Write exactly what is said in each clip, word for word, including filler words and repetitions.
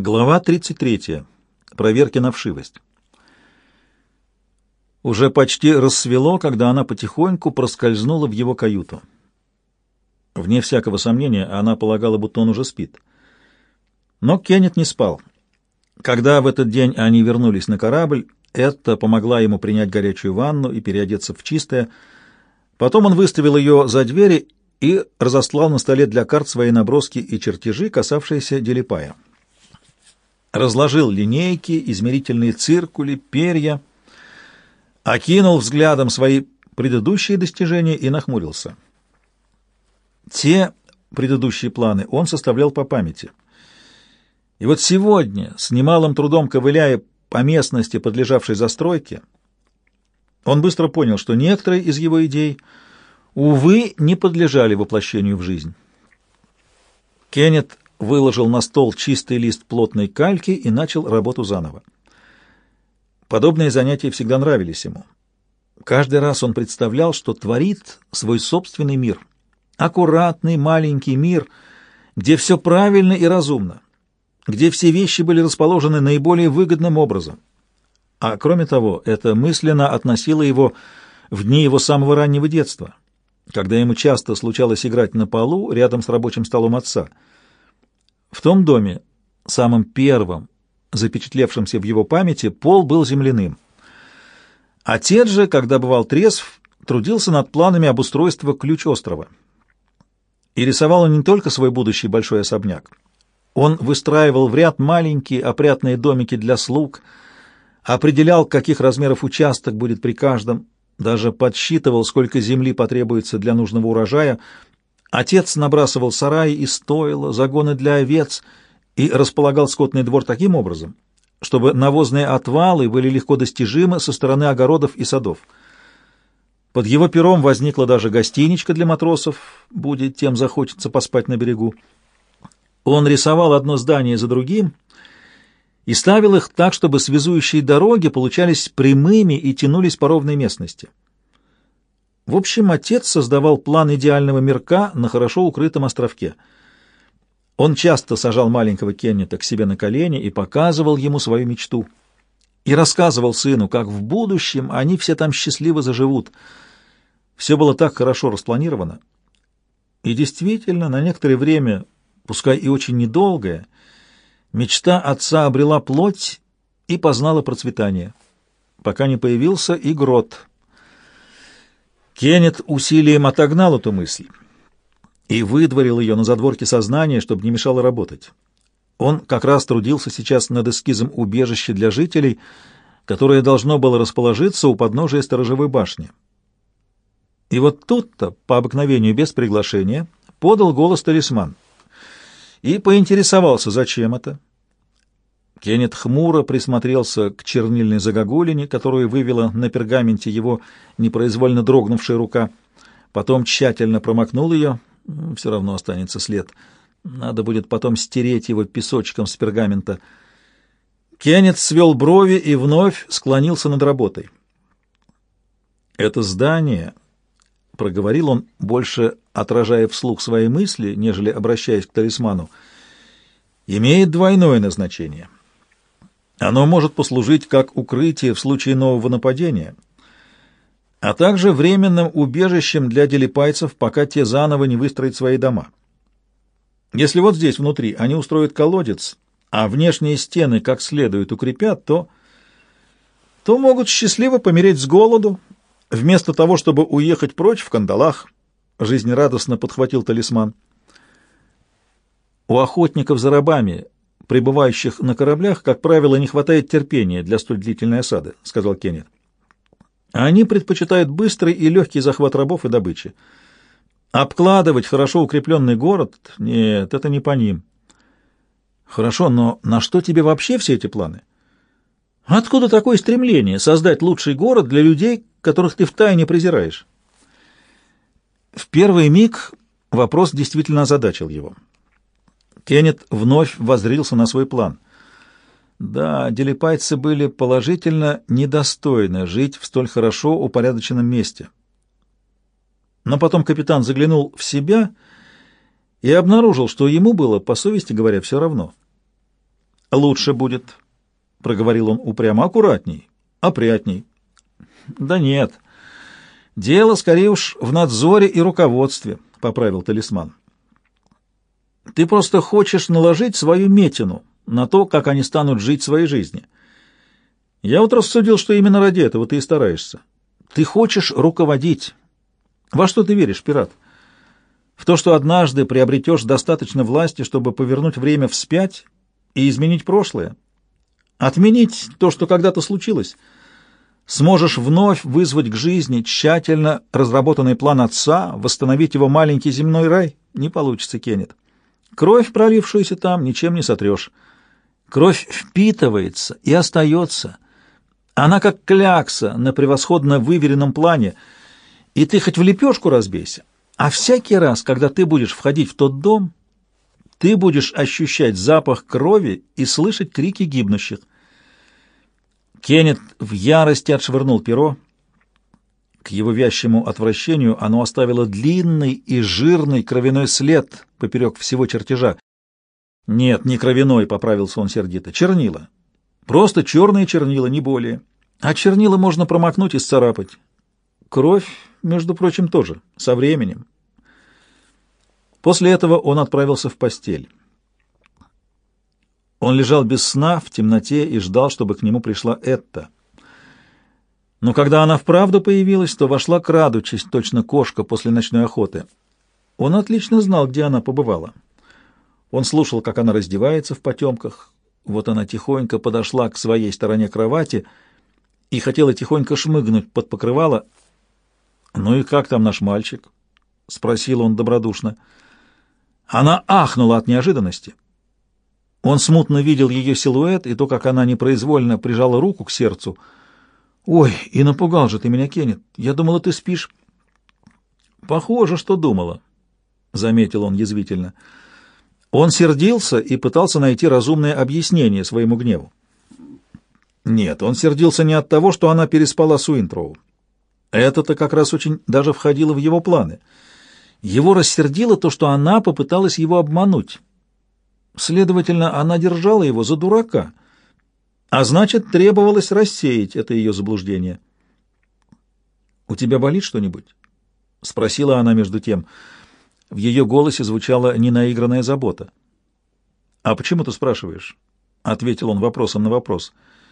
Глава тридцать третья. Проверки на вшивость. Уже почти рассвело, когда она потихоньку проскользнула в его каюту. Вне всякого сомнения, она полагала, будто он уже спит. Но Кеннет не спал. Когда в этот день они вернулись на корабль, Этта помогла ему принять горячую ванну и переодеться в чистое. Потом он выставил ее за двери и разослал на столе для карт свои наброски и чертежи, касавшиеся Делипая. Разложил линейки, измерительные циркули, перья, окинул взглядом свои предыдущие достижения и нахмурился. Те предыдущие планы он составлял по памяти. И вот сегодня, с немалым трудом ковыляя по местности, подлежавшей застройке, он быстро понял, что некоторые из его идей, увы, не подлежали воплощению в жизнь. Кеннет выложил на стол чистый лист плотной кальки и начал работу заново. Подобные занятия всегда нравились ему. Каждый раз он представлял, что творит свой собственный мир. Аккуратный маленький мир, где все правильно и разумно, где все вещи были расположены наиболее выгодным образом. А кроме того, это мысленно относило его в дни его самого раннего детства, когда ему часто случалось играть на полу рядом с рабочим столом отца. В том доме, самым первым, запечатлевшимся в его памяти, пол был земляным. Отец же, когда бывал трезв, трудился над планами обустройства ключ-острова. И рисовал он не только свой будущий большой особняк. Он выстраивал в ряд маленькие опрятные домики для слуг, определял, каких размеров участок будет при каждом, даже подсчитывал, сколько земли потребуется для нужного урожая. Отец набрасывал сараи и стойла, загоны для овец и располагал скотный двор таким образом, чтобы навозные отвалы были легко достижимы со стороны огородов и садов. Под его пером возникла даже гостиничка для матросов, будет тем захочется поспать на берегу. Он рисовал одно здание за другим и ставил их так, чтобы связующие дороги получались прямыми и тянулись по ровной местности. В общем, отец создавал план идеального мирка на хорошо укрытом островке. Он часто сажал маленького Кеннета к себе на колени и показывал ему свою мечту. И рассказывал сыну, как в будущем они все там счастливо заживут. Все было так хорошо распланировано. И действительно, на некоторое время, пускай и очень недолгое, мечта отца обрела плоть и познала процветание, пока не появился и Грот. Кеннет усилием отогнал эту мысль и выдворил ее на задворке сознания, чтобы не мешало работать. Он как раз трудился сейчас над эскизом убежища для жителей, которое должно было расположиться у подножия сторожевой башни. И вот тут-то, по обыкновению без приглашения, подал голос талисман и поинтересовался, зачем это. Кеннет хмуро присмотрелся к чернильной загогулине, которую вывела на пергаменте его непроизвольно дрогнувшая рука. Потом тщательно промокнул ее. Все равно останется след. Надо будет потом стереть его песочком с пергамента. Кеннет свел брови и вновь склонился над работой. «Это здание», — проговорил он, больше отражая вслух свои мысли, нежели обращаясь к талисману, — «имеет двойное назначение. Оно может послужить как укрытие в случае нового нападения, а также временным убежищем для делипайцев, пока те заново не выстроят свои дома. Если вот здесь внутри они устроят колодец, а внешние стены как следует укрепят, то, то могут счастливо помереть с голоду, вместо того, чтобы уехать прочь в кандалах», — жизнерадостно подхватил талисман. «У охотников за рабами, пребывающих на кораблях, как правило, не хватает терпения для столь длительной осады», — сказал Кеннет. «Они предпочитают быстрый и легкий захват рабов и добычи. Обкладывать хорошо укрепленный город — нет, это не по ним». «Хорошо, но на что тебе вообще все эти планы? Откуда такое стремление создать лучший город для людей, которых ты втайне презираешь?» В первый миг вопрос действительно озадачил его. Кеннет вновь воззрился на свой план. Да, делипайцы были положительно недостойны жить в столь хорошо упорядоченном месте. Но потом капитан заглянул в себя и обнаружил, что ему было, по совести говоря, все равно. «Лучше будет», — проговорил он упрямо, — «аккуратней, опрятней». «Да нет, дело скорее уж в надзоре и руководстве», — поправил талисман. «Ты просто хочешь наложить свою метину на то, как они станут жить своей жизнью. Я вот рассудил, что именно ради этого ты и стараешься. Ты хочешь руководить. Во что ты веришь, пират? В то, что однажды приобретешь достаточно власти, чтобы повернуть время вспять и изменить прошлое? Отменить то, что когда-то случилось? Сможешь вновь вызвать к жизни тщательно разработанный план отца, восстановить его маленький земной рай? Не получится, Кеннет. Кровь, пролившуюся там, ничем не сотрешь. Кровь впитывается и остается. Она как клякса на превосходно выверенном плане, и ты хоть в лепешку разбейся, а всякий раз, когда ты будешь входить в тот дом, ты будешь ощущать запах крови и слышать крики гибнущих. Кеннет в ярости отшвырнул перо. К его вящему отвращению оно оставило длинный и жирный кровяной след поперек всего чертежа. «Нет, не кровяной», — поправился он сердито, — «чернила. Просто черные чернила, не более. А чернила можно промокнуть и сцарапать. Кровь, между прочим, тоже, со временем». После этого он отправился в постель. Он лежал без сна, в темноте, и ждал, чтобы к нему пришла Этта. Но когда она вправду появилась, то вошла крадучись, точно кошка после ночной охоты. Он отлично знал, где она побывала. Он слушал, как она раздевается в потемках. Вот она тихонько подошла к своей стороне кровати и хотела тихонько шмыгнуть под покрывало. «Ну и как там наш мальчик?» — спросил он добродушно. Она ахнула от неожиданности. Он смутно видел ее силуэт и то, как она непроизвольно прижала руку к сердцу. «Ой, и напугал же ты меня, Кеннет. Я думала, ты спишь». «Похоже, что думала», — заметил он язвительно. Он сердился и пытался найти разумное объяснение своему гневу. Нет, он сердился не от того, что она переспала с Уинтроу. Это-то как раз очень даже входило в его планы. Его рассердило то, что она попыталась его обмануть. Следовательно, она держала его за дурака, а значит, требовалось рассеять это ее заблуждение. «У тебя болит что-нибудь?» — спросила она между тем. В ее голосе звучала ненаигранная забота. «А почему ты спрашиваешь?» — ответил он вопросом на вопрос.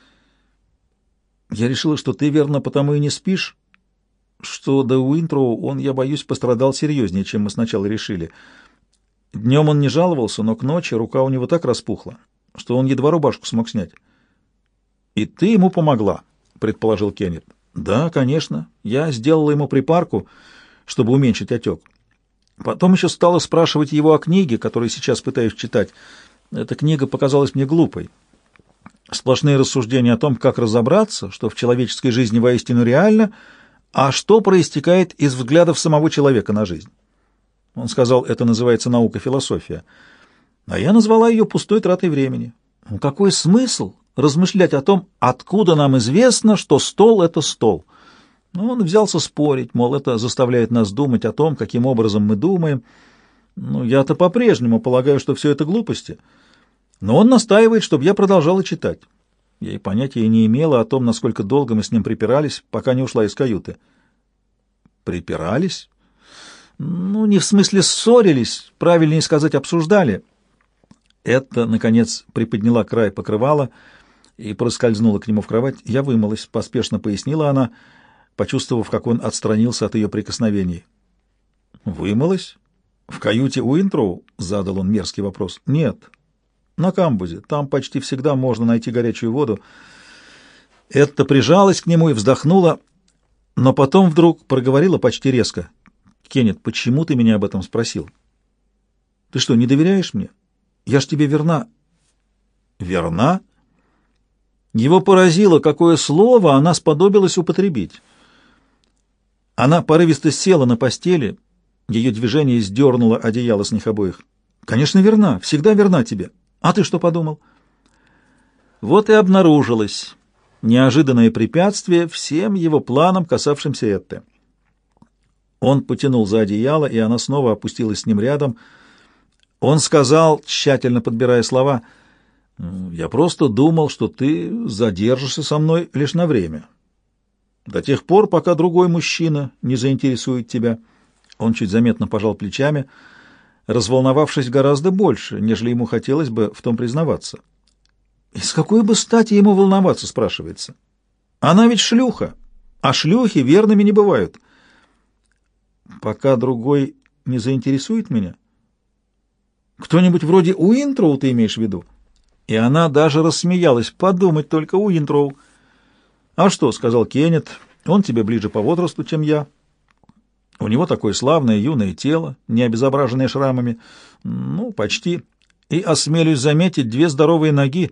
«Я решила, что ты, верно, потому и не спишь, что до Уинтроу он, я боюсь, пострадал серьезнее, чем мы сначала решили. Днем он не жаловался, но к ночи рука у него так распухла, что он едва рубашку смог снять». «И ты ему помогла?» — предположил Кеннет. «Да, конечно. Я сделала ему припарку, чтобы уменьшить отек. Потом еще стала спрашивать его о книге, которую сейчас пытаюсь читать. Эта книга показалась мне глупой. Сплошные рассуждения о том, как разобраться, что в человеческой жизни воистину реально, а что проистекает из взглядов самого человека на жизнь. Он сказал, это называется наука-философия. А я назвала ее пустой тратой времени. Ну, какой смысл размышлять о том, откуда нам известно, что стол — это стол? Но он взялся спорить, мол, это заставляет нас думать о том, каким образом мы думаем. Ну, я-то по-прежнему полагаю, что все это глупости. Но он настаивает, чтобы я продолжала читать. Я и понятия не имела о том, насколько долго мы с ним припирались, пока не ушла из каюты. Припирались? Ну, не в смысле ссорились, правильнее сказать, обсуждали. Это, наконец, приподняла край покрывала и проскользнула к нему в кровать. Я вымылась, поспешно пояснила она, почувствовав, как он отстранился от ее прикосновений. «Вымылась? В каюте Уинтроу?» — задал он мерзкий вопрос. «Нет, на камбузе. Там почти всегда можно найти горячую воду». Этта прижалась к нему и вздохнула, но потом вдруг проговорила почти резко. «Кеннет, почему ты меня об этом спросил? Ты что, не доверяешь мне? Я ж тебе верна». «Верна?» Его поразило, какое слово она сподобилась употребить. Она порывисто села на постели, ее движение сдернуло одеяло с них обоих. «Конечно, верна, всегда верна тебе. А ты что подумал?» Вот и обнаружилось неожиданное препятствие всем его планам, касавшимся Этты. Он потянул за одеяло, и она снова опустилась с ним рядом. Он сказал, тщательно подбирая слова, Я просто думал, что ты задержишься со мной лишь на время. До тех пор, пока другой мужчина не заинтересует тебя. Он чуть заметно пожал плечами, разволновавшись гораздо больше, нежели ему хотелось бы в том признаваться. И с какой бы стати ему волноваться, спрашивается? Она ведь шлюха, а шлюхи верными не бывают. Пока другой не заинтересует меня? Кто-нибудь вроде Уинтроу ты имеешь в виду? И она даже рассмеялась. Подумать только, Уинтроу. А что, сказал Кеннет, он тебе ближе по возрасту, чем я. У него такое славное юное тело, не обезображенное шрамами. Ну, почти. И, осмелюсь заметить, две здоровые ноги.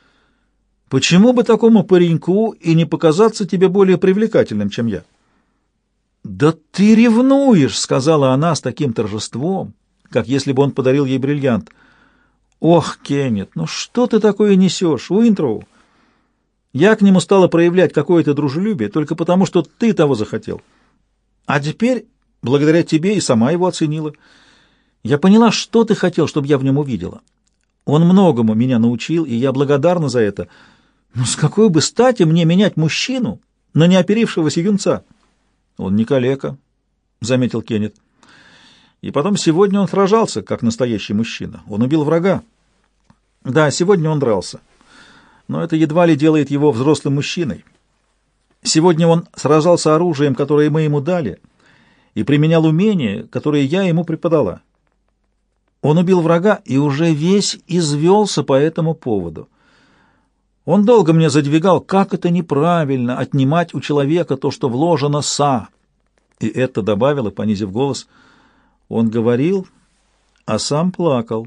Почему бы такому пареньку и не показаться тебе более привлекательным, чем я? «Да ты ревнуешь!» — сказала она с таким торжеством, как если бы он подарил ей бриллиант. «Ох, Кеннет, ну что ты такое несешь, Уинтроу? Я к нему стала проявлять какое-то дружелюбие только потому, что ты того захотел. А теперь, благодаря тебе, и сама его оценила. Я поняла, что ты хотел, чтобы я в нем увидела. Он многому меня научил, и я благодарна за это. Но с какой бы стати мне менять мужчину на неоперившегося юнца?» «Он не калека», — заметил Кеннет. «И потом сегодня он сражался, как настоящий мужчина. Он убил врага. Да, сегодня он дрался. Но это едва ли делает его взрослым мужчиной. Сегодня он сражался оружием, которое мы ему дали, и применял умения, которые я ему преподала. Он убил врага и уже весь извелся по этому поводу. Он долго мне задвигал, как это неправильно отнимать у человека то, что вложено са. И это добавила, понизив голос. Он говорил, а сам плакал.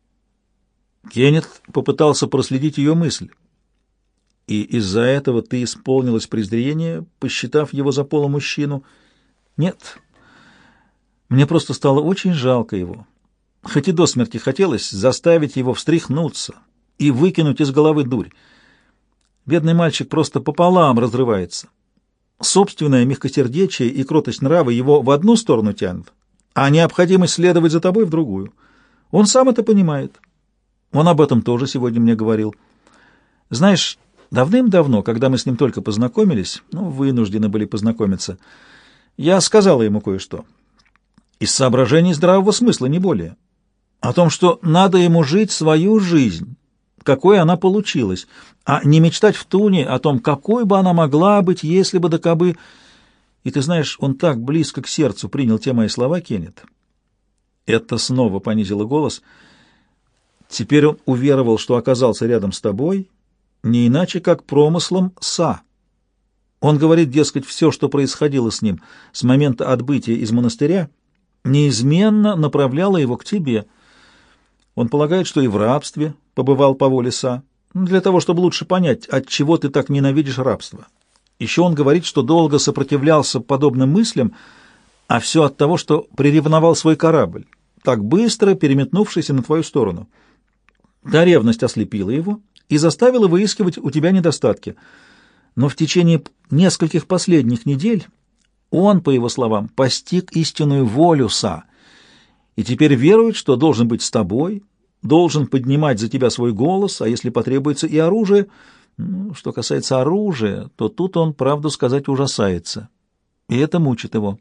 Кеннет попытался проследить ее мысль. И из-за этого ты исполнилась презрения, посчитав его за полумужчину? Нет. Мне просто стало очень жалко его. Хоть и до смерти хотелось заставить его встряхнуться и выкинуть из головы дурь. Бедный мальчик просто пополам разрывается. Собственное мягкосердечие и кротость нрава его в одну сторону тянут, а необходимость следовать за тобой в другую. Он сам это понимает. Он об этом тоже сегодня мне говорил. Знаешь, давным-давно, когда мы с ним только познакомились, ну, вынуждены были познакомиться, я сказала ему кое-что. Из соображений здравого смысла, не более. О том, что надо ему жить свою жизнь, какой она получилась, а не мечтать в туне о том, какой бы она могла быть, если бы да кабы. И ты знаешь, он так близко к сердцу принял те мои слова, Кеннет. Это снова понизило голос. Теперь он уверовал, что оказался рядом с тобой, не иначе, как промыслом са. Он говорит, дескать, все, что происходило с ним с момента отбытия из монастыря, неизменно направляло его к тебе. Он полагает, что и в рабстве побывал по воле са, для того, чтобы лучше понять, от чего ты так ненавидишь рабство. Еще он говорит, что долго сопротивлялся подобным мыслям, а все от того, что приревновал свой корабль, так быстро переметнувшийся на твою сторону. Та ревность ослепила его и заставила выискивать у тебя недостатки. Но в течение нескольких последних недель он, по его словам, постиг истинную волю са, и теперь верует, что должен быть с тобой, должен поднимать за тебя свой голос, а если потребуется и оружие. Ну, что касается оружия, то тут он, правду сказать, ужасается, и это мучит его.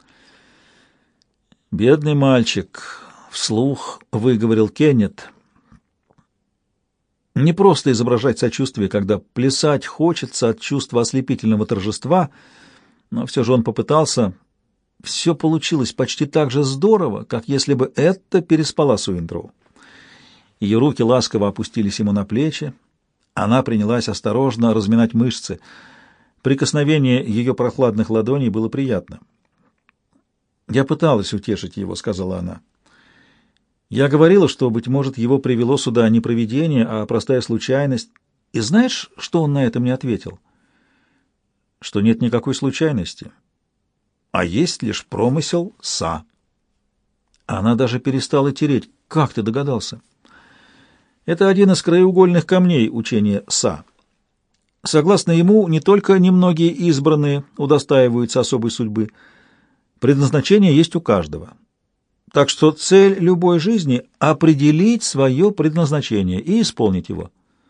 «Бедный мальчик», — вслух выговорил Кеннет. Не просто изображать сочувствие, когда плясать хочется от чувства ослепительного торжества, но все же он попытался. Все получилось почти так же здорово, как если бы это переспала с Уинтроу. Ее руки ласково опустились ему на плечи. Она принялась осторожно разминать мышцы. Прикосновение ее прохладных ладоней было приятно. «Я пыталась утешить его», — сказала она. «Я говорила, что, быть может, его привело сюда не провидение, а простая случайность. И знаешь, что он на это мне ответил? Что нет никакой случайности, а есть лишь промысел са». Она даже перестала тереть. «Как ты догадался?» Это один из краеугольных камней учения са. Согласно ему, не только немногие избранные удостаиваются особой судьбы. Предназначение есть у каждого. Так что цель любой жизни — определить свое предназначение и исполнить его.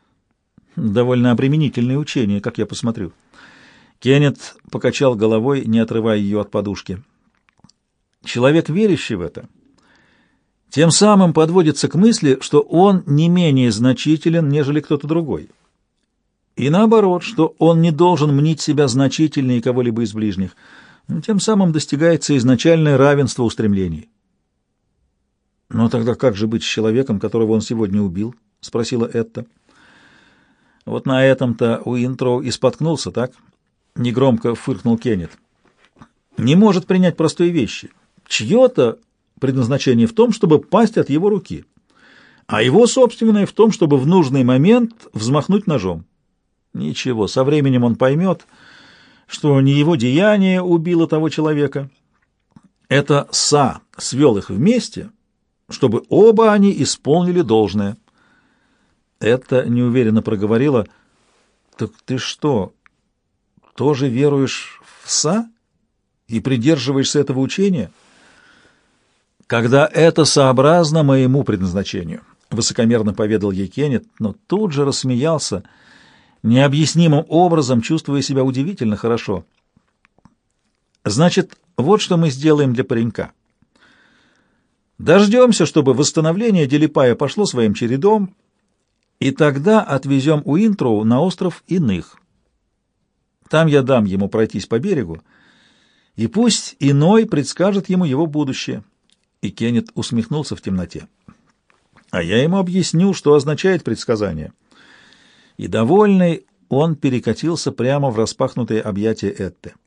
Довольно обременительное учение, как я посмотрю. Кеннет покачал головой, не отрывая ее от подушки. Человек, верящий в это, тем самым подводится к мысли, что он не менее значителен, нежели кто-то другой. И наоборот, что он не должен мнить себя значительнее кого-либо из ближних. Тем самым достигается изначальное равенство устремлений. «Но тогда как же быть с человеком, которого он сегодня убил?» — спросила Этта. «Вот на этом-то Уинтроу и споткнулся, так?» — негромко фыркнул Кеннет. «Не может принять простые вещи. Чье-то предназначение в том, чтобы пасть от его руки, а его собственное в том, чтобы в нужный момент взмахнуть ножом. Ничего, со временем он поймет, что не его деяние убило того человека. Это Са свел их вместе, чтобы оба они исполнили должное». Это неуверенно проговорила. «Так ты что, тоже веруешь в Са и придерживаешься этого учения?» «Когда это сообразно моему предназначению», — высокомерно поведал ей Кеннет, но тут же рассмеялся, необъяснимым образом чувствуя себя удивительно хорошо. «Значит, вот что мы сделаем для паренька. Дождемся, чтобы восстановление Делипая пошло своим чередом, и тогда отвезем Уинтроу на остров Иных. Там я дам ему пройтись по берегу, и пусть Иной предскажет ему его будущее». И Кеннет усмехнулся в темноте. «А я ему объясню, что означает предсказание». И, довольный, он перекатился прямо в распахнутые объятия Этты.